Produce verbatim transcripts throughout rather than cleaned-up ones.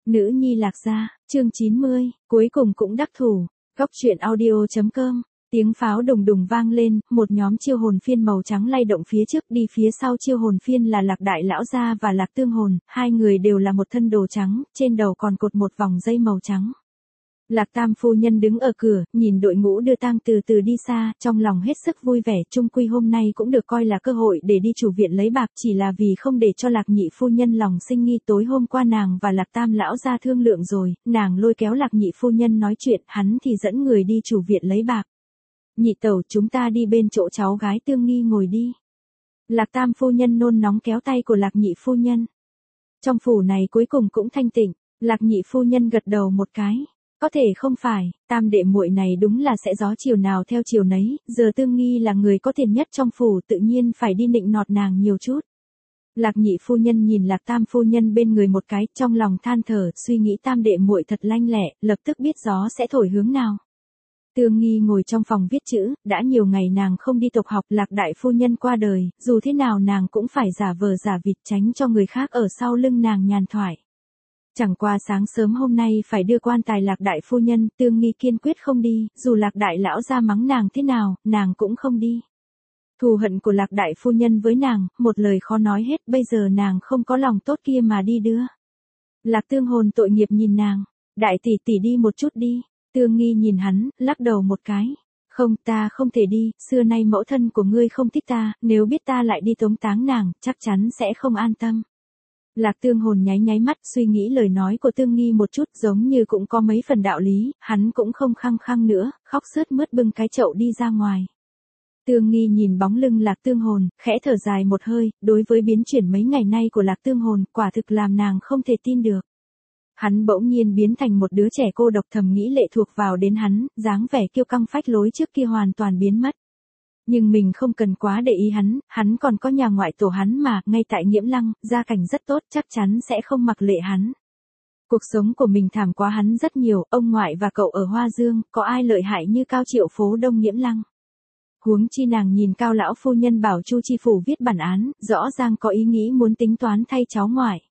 Nữ nhi Lạc Gia, chương chín mươi, cuối cùng cũng đắc thủ. Góc truyện audio chấm com. Tiếng pháo đùng đùng vang lên, một nhóm chiêu hồn phiên màu trắng lay động phía trước, đi phía sau chiêu hồn phiên là Lạc Đại Lão Gia và Lạc Tương Hồn, hai người đều là một thân đồ trắng, trên đầu còn cột một vòng dây màu trắng. Lạc Tam phu nhân đứng ở cửa, nhìn đội ngũ đưa tang từ từ đi xa, trong lòng hết sức vui vẻ, chung quy hôm nay cũng được coi là cơ hội để đi chủ viện lấy bạc, chỉ là vì không để cho Lạc nhị phu nhân lòng sinh nghi. Tối hôm qua nàng và Lạc Tam lão gia thương lượng rồi, nàng lôi kéo Lạc nhị phu nhân nói chuyện, hắn thì dẫn người đi chủ viện lấy bạc. Nhị tẩu, chúng ta đi bên chỗ cháu gái Tương Nghi ngồi đi. Lạc Tam phu nhân nôn nóng kéo tay của Lạc nhị phu nhân. Trong phủ này cuối cùng cũng thanh tịnh, Lạc nhị phu nhân gật đầu một cái. Có thể không phải, Tam đệ muội này đúng là sẽ gió chiều nào theo chiều nấy, giờ Tương Nghi là người có tiền nhất trong phủ, tự nhiên phải đi nịnh nọt nàng nhiều chút. Lạc nhị phu nhân nhìn Lạc Tam phu nhân bên người một cái, trong lòng than thở, suy nghĩ Tam đệ muội thật lanh lẹ, lập tức biết gió sẽ thổi hướng nào. Tương Nghi ngồi trong phòng viết chữ, đã nhiều ngày nàng không đi tộc học, Lạc đại phu nhân qua đời, dù thế nào nàng cũng phải giả vờ giả vịt tránh cho người khác ở sau lưng nàng nhàn thoại. Chẳng qua sáng sớm hôm nay phải đưa quan tài Lạc đại phu nhân, Tương Nghi kiên quyết không đi, dù Lạc đại lão gia mắng nàng thế nào, nàng cũng không đi. Thù hận của Lạc đại phu nhân với nàng, một lời khó nói hết, bây giờ nàng không có lòng tốt kia mà đi đưa. Lạc Tương Hồn tội nghiệp nhìn nàng, đại tỷ tỷ đi một chút đi. Tương Nghi nhìn hắn, lắc đầu một cái. Không, ta không thể đi, xưa nay mẫu thân của ngươi không thích ta, nếu biết ta lại đi tống táng nàng, chắc chắn sẽ không an tâm. Lạc Tương Hồn nháy nháy mắt, suy nghĩ lời nói của Tương Nghi một chút, giống như cũng có mấy phần đạo lý, hắn cũng không khăng khăng nữa, khóc sướt mướt bưng cái chậu đi ra ngoài. Tương Nghi nhìn bóng lưng Lạc Tương Hồn, khẽ thở dài một hơi, đối với biến chuyển mấy ngày nay của Lạc Tương Hồn, quả thực làm nàng không thể tin được. Hắn bỗng nhiên biến thành một đứa trẻ cô độc, thầm nghĩ lệ thuộc vào đến hắn, dáng vẻ kiêu căng phách lối trước kia hoàn toàn biến mất. Nhưng mình không cần quá để ý hắn, hắn còn có nhà ngoại tổ hắn mà, ngay tại Nghiễm Lăng, gia cảnh rất tốt, chắc chắn sẽ không mặc lệ hắn. Cuộc sống của mình thảm quá hắn rất nhiều, ông ngoại và cậu ở Hoa Dương, có ai lợi hại như Cao Triệu phố Đông Nghiễm Lăng. Huống chi nàng nhìn Cao lão phu nhân bảo Chu chi phủ viết bản án, rõ ràng có ý nghĩ muốn tính toán thay cháu ngoại.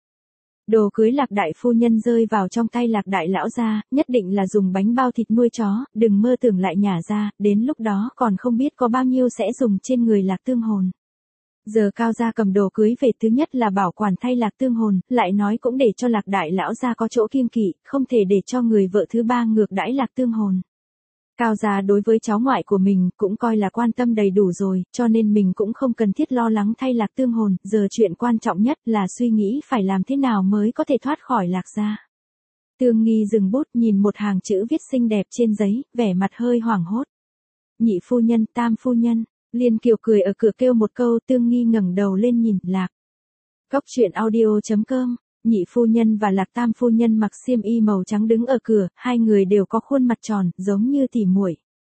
Đồ cưới Lạc đại phu nhân rơi vào trong tay Lạc đại lão gia, nhất định là dùng bánh bao thịt nuôi chó, đừng mơ tưởng lại nhả ra, đến lúc đó còn không biết có bao nhiêu sẽ dùng trên người Lạc Tương Hồn. Giờ Cao gia cầm đồ cưới về, thứ nhất là bảo quản thay Lạc Tương Hồn, lại nói cũng để cho Lạc đại lão gia có chỗ kiêng kỵ, không thể để cho người vợ thứ ba ngược đãi Lạc Tương Hồn. Cao gia đối với cháu ngoại của mình cũng coi là quan tâm đầy đủ rồi, cho nên mình cũng không cần thiết lo lắng thay Lạc Tương Hồn, giờ chuyện quan trọng nhất là suy nghĩ phải làm thế nào mới có thể thoát khỏi Lạc gia. Tương Nghi dừng bút nhìn một hàng chữ viết xinh đẹp trên giấy, vẻ mặt hơi hoảng hốt. Nhị phu nhân, Tam phu nhân, Liên Kiều cười ở cửa kêu một câu, Tương Nghi ngẩng đầu lên nhìn, Lạc. Góc truyện audio chấm com. Nhị phu nhân và Lạc Tam phu nhân mặc xiêm y màu trắng đứng ở cửa, hai người đều có khuôn mặt tròn, giống như tỉ muội.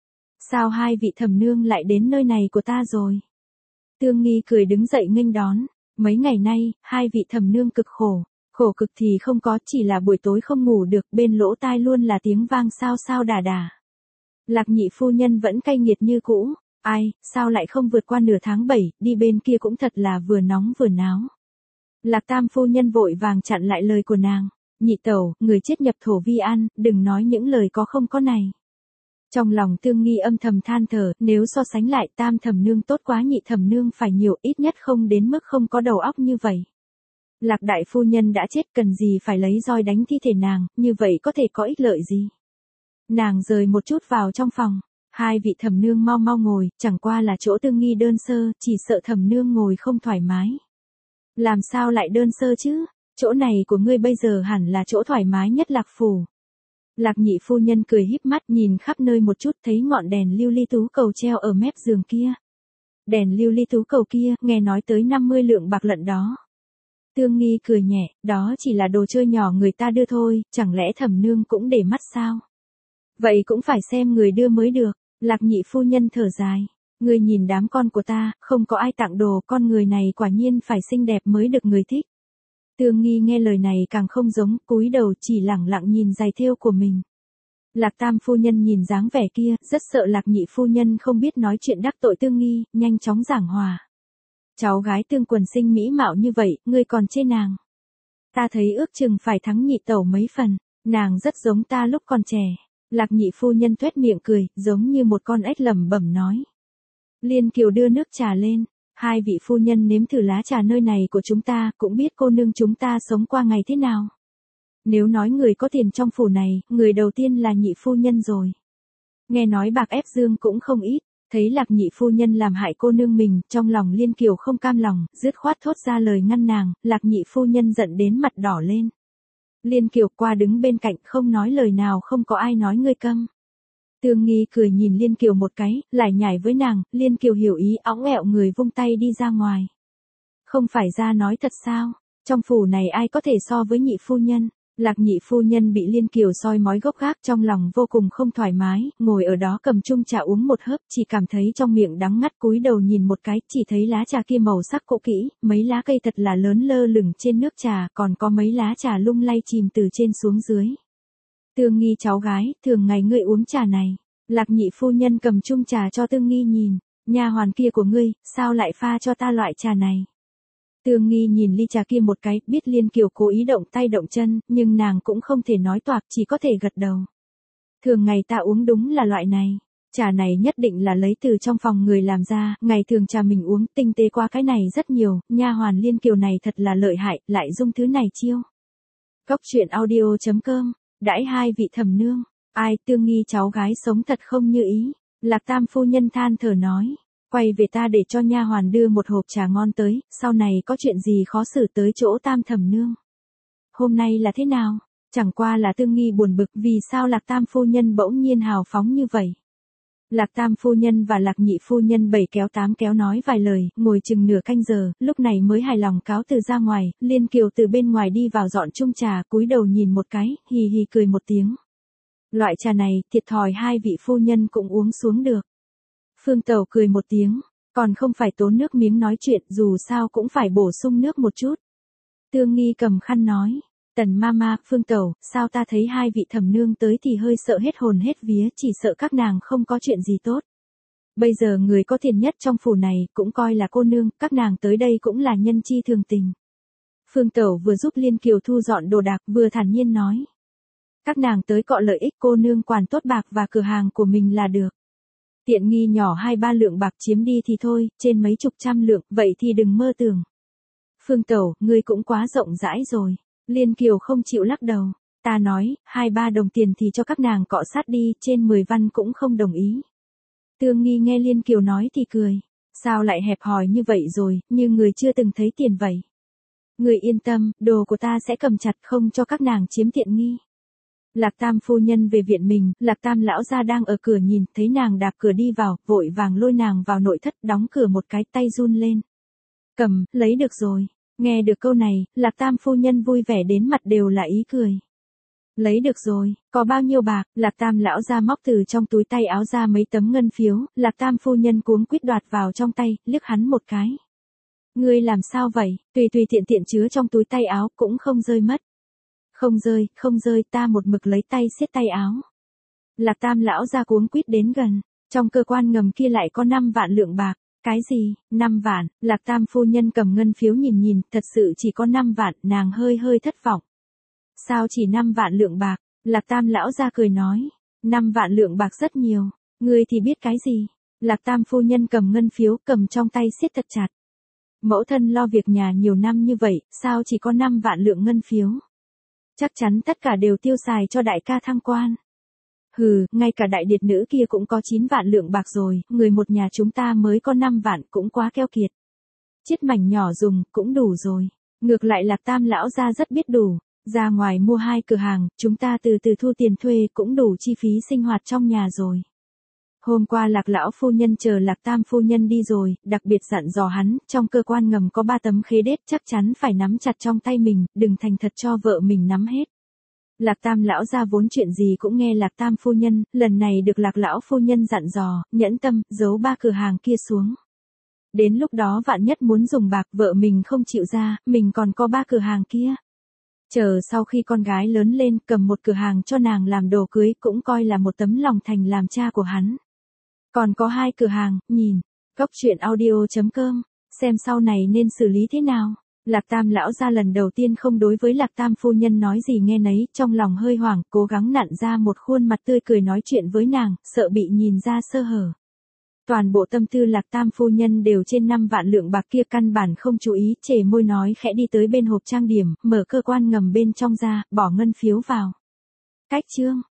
Sao hai vị thẩm nương lại đến nơi này của ta rồi? Tương Nghi cười đứng dậy nghênh đón, mấy ngày nay, hai vị thẩm nương cực khổ, khổ cực thì không có, chỉ là buổi tối không ngủ được, bên lỗ tai luôn là tiếng vang sao sao đà đà. Lạc nhị phu nhân vẫn cay nghiệt như cũ, ai, sao lại không vượt qua nửa tháng bảy, đi bên kia cũng thật là vừa nóng vừa náo. Lạc Tam phu nhân vội vàng chặn lại lời của nàng, nhị tẩu, người chết nhập thổ vi an, đừng nói những lời có không có này. Trong lòng Tương Nghi âm thầm than thở, nếu so sánh lại Tam thẩm nương tốt quá, nhị thẩm nương phải nhiều, ít nhất không đến mức không có đầu óc như vậy. Lạc đại phu nhân đã chết, cần gì phải lấy roi đánh thi thể nàng, như vậy có thể có ích lợi gì. Nàng rời một chút vào trong phòng, hai vị thẩm nương mau mau ngồi, chẳng qua là chỗ Tương Nghi đơn sơ, chỉ sợ thẩm nương ngồi không thoải mái. Làm sao lại đơn sơ chứ, chỗ này của ngươi bây giờ hẳn là chỗ thoải mái nhất Lạc phủ. Lạc nhị phu nhân cười híp mắt nhìn khắp nơi một chút, thấy ngọn đèn lưu ly tú cầu treo ở mép giường kia. Đèn lưu ly tú cầu kia, nghe nói tới năm mươi lượng bạc lận đó. Tương Nghi cười nhẹ, đó chỉ là đồ chơi nhỏ người ta đưa thôi, chẳng lẽ thẩm nương cũng để mắt sao? Vậy cũng phải xem người đưa mới được. Lạc nhị phu nhân thở dài. Ngươi nhìn đám con của ta, không có ai tặng đồ, con người này quả nhiên phải xinh đẹp mới được người thích. Tương Nghi nghe lời này càng không giống, cúi đầu chỉ lẳng lặng nhìn giày thêu của mình. Lạc Tam phu nhân nhìn dáng vẻ kia, rất sợ Lạc nhị phu nhân không biết nói chuyện đắc tội Tương Nghi, nhanh chóng giảng hòa. Cháu gái Tương Quần sinh mỹ mạo như vậy, ngươi còn chê nàng. Ta thấy ước chừng phải thắng nhị tẩu mấy phần, nàng rất giống ta lúc còn trẻ. Lạc nhị phu nhân tuét miệng cười, giống như một con ếch lẩm bẩm nói. Liên Kiều đưa nước trà lên, hai vị phu nhân nếm thử lá trà nơi này của chúng ta, cũng biết cô nương chúng ta sống qua ngày thế nào. Nếu nói người có tiền trong phủ này, người đầu tiên là nhị phu nhân rồi. Nghe nói bạc ép dương cũng không ít, thấy Lạc nhị phu nhân làm hại cô nương mình, trong lòng Liên Kiều không cam lòng, dứt khoát thốt ra lời ngăn nàng, Lạc nhị phu nhân giận đến mặt đỏ lên. Liên Kiều qua đứng bên cạnh không nói lời nào, không có ai nói ngươi câm. Tương Nghi cười nhìn Liên Kiều một cái, lại nhảy với nàng, Liên Kiều hiểu ý óng ẹo người vung tay đi ra ngoài. Không phải ra nói thật sao, trong phủ này ai có thể so với nhị phu nhân. Lạc nhị phu nhân bị Liên Kiều soi mói gốc gác, trong lòng vô cùng không thoải mái, ngồi ở đó cầm chung trà uống một hớp, chỉ cảm thấy trong miệng đắng ngắt, cúi đầu nhìn một cái, chỉ thấy lá trà kia màu sắc cũ kỹ, mấy lá cây thật là lớn lơ lửng trên nước trà, còn có mấy lá trà lung lay chìm từ trên xuống dưới. Tương Nghi cháu gái, thường ngày ngươi uống trà này. Lạc nhị phu nhân cầm chung trà cho Tương Nghi nhìn, nha hoàn kia của ngươi, sao lại pha cho ta loại trà này? Tương Nghi nhìn ly trà kia một cái, biết Liên Kiều cố ý động tay động chân, nhưng nàng cũng không thể nói toạc, chỉ có thể gật đầu. Thường ngày ta uống đúng là loại này. Trà này nhất định là lấy từ trong phòng người làm ra, ngày thường trà mình uống tinh tế qua cái này rất nhiều, nha hoàn Liên Kiều này thật là lợi hại, lại dung thứ này chiêu. Cốc truyện audio chấm com, đãi hai vị thẩm nương, ai Tương Nghi cháu gái sống thật không như ý. Lạc Tam phu nhân than thở nói. Quay về ta để cho nha hoàn đưa một hộp trà ngon tới, sau này có chuyện gì khó xử tới chỗ Tam thẩm nương. Hôm nay là thế nào? Chẳng qua là Tương Nghi buồn bực vì sao Lạc Tam phu nhân bỗng nhiên hào phóng như vậy. Lạc Tam phu nhân và Lạc nhị phu nhân bảy kéo tám kéo nói vài lời, ngồi chừng nửa canh giờ, lúc này mới hài lòng cáo từ ra ngoài. Liên Kiều từ bên ngoài đi vào dọn chung trà, cúi đầu nhìn một cái, hì hì cười một tiếng. Loại trà này, thiệt thòi hai vị phu nhân cũng uống xuống được. Phương Tẩu cười một tiếng, còn không phải tốn nước miếng nói chuyện, dù sao cũng phải bổ sung nước một chút. Tương Nghi cầm khăn nói, Tần Mama, Phương Tẩu, sao ta thấy hai vị thẩm nương tới thì hơi sợ hết hồn hết vía, chỉ sợ các nàng không có chuyện gì tốt. Bây giờ người có tiền nhất trong phủ này, cũng coi là cô nương, các nàng tới đây cũng là nhân chi thường tình. Phương Tẩu vừa giúp Liên Kiều thu dọn đồ đạc, vừa thản nhiên nói. Các nàng tới cọ lợi ích, cô nương quản tốt bạc và cửa hàng của mình là được. Tiện nghi nhỏ hai ba lượng bạc chiếm đi thì thôi, trên mấy chục trăm lượng, vậy thì đừng mơ tưởng. Phương Tẩu, ngươi cũng quá rộng rãi rồi. Liên Kiều không chịu lắc đầu. Ta nói, hai ba đồng tiền thì cho các nàng cọ sát đi, trên mười văn cũng không đồng ý. Tương Nghi nghe Liên Kiều nói thì cười. Sao lại hẹp hòi như vậy rồi, như người chưa từng thấy tiền vậy. Người yên tâm, đồ của ta sẽ cầm chặt không cho các nàng chiếm tiện nghi. Lạc Tam phu nhân về viện mình, Lạc Tam lão gia đang ở cửa nhìn, thấy nàng đạp cửa đi vào, vội vàng lôi nàng vào nội thất, đóng cửa một cái, tay run lên. Cầm, lấy được rồi. Nghe được câu này, Lạc Tam phu nhân vui vẻ đến mặt đều là ý cười. Lấy được rồi, có bao nhiêu bạc? Lạc Tam lão gia móc từ trong túi tay áo ra mấy tấm ngân phiếu, Lạc Tam phu nhân cuống quýt đoạt vào trong tay, liếc hắn một cái. Ngươi làm sao vậy? Tùy tùy tiện tiện chứa trong túi tay áo, cũng không rơi mất. Không rơi, không rơi, ta một mực lấy tay siết tay áo. Lạc Tam lão gia cuống quýt đến gần, trong cơ quan ngầm kia lại có năm vạn lượng bạc. Cái gì, năm vạn? Lạc Tam phu nhân cầm ngân phiếu nhìn nhìn, thật sự chỉ có năm vạn, nàng hơi hơi thất vọng. Sao chỉ năm vạn lượng bạc? Lạc Tam lão gia cười nói, năm vạn lượng bạc rất nhiều, ngươi thì biết cái gì? Lạc Tam phu nhân cầm ngân phiếu, cầm trong tay siết thật chặt. Mẫu thân lo việc nhà nhiều năm như vậy, sao chỉ có năm vạn lượng ngân phiếu? Chắc chắn tất cả đều tiêu xài cho đại ca thăng quan. Hừ, ngay cả đại điệt nữ kia cũng có chín vạn lượng bạc rồi, người một nhà chúng ta mới có năm vạn, cũng quá keo kiệt. Chiết mảnh nhỏ dùng, cũng đủ rồi. Ngược lại Lạc Tam lão gia rất biết đủ, ra ngoài mua hai cửa hàng, chúng ta từ từ thu tiền thuê cũng đủ chi phí sinh hoạt trong nhà rồi. Hôm qua Lạc lão phu nhân chờ Lạc Tam phu nhân đi rồi, đặc biệt dặn dò hắn, trong cơ quan ngầm có ba tấm khế đết, chắc chắn phải nắm chặt trong tay mình, đừng thành thật cho vợ mình nắm hết. Lạc Tam lão gia vốn chuyện gì cũng nghe Lạc Tam phu nhân, lần này được Lạc lão phu nhân dặn dò, nhẫn tâm, giấu ba cửa hàng kia xuống. Đến lúc đó vạn nhất muốn dùng bạc, vợ mình không chịu ra, mình còn có ba cửa hàng kia. Chờ sau khi con gái lớn lên, cầm một cửa hàng cho nàng làm đồ cưới, cũng coi là một tấm lòng thành làm cha của hắn. Còn có hai cửa hàng, nhìn, cốc truyện audio chấm com, xem sau này nên xử lý thế nào. Lạc Tam lão ra lần đầu tiên không đối với Lạc Tam phu nhân nói gì nghe nấy, trong lòng hơi hoảng, cố gắng nặn ra một khuôn mặt tươi cười nói chuyện với nàng, sợ bị nhìn ra sơ hở. Toàn bộ tâm tư Lạc Tam phu nhân đều trên năm vạn lượng bạc kia, căn bản không chú ý, chề môi nói khẽ đi tới bên hộp trang điểm, mở cơ quan ngầm bên trong ra, bỏ ngân phiếu vào. Cách chương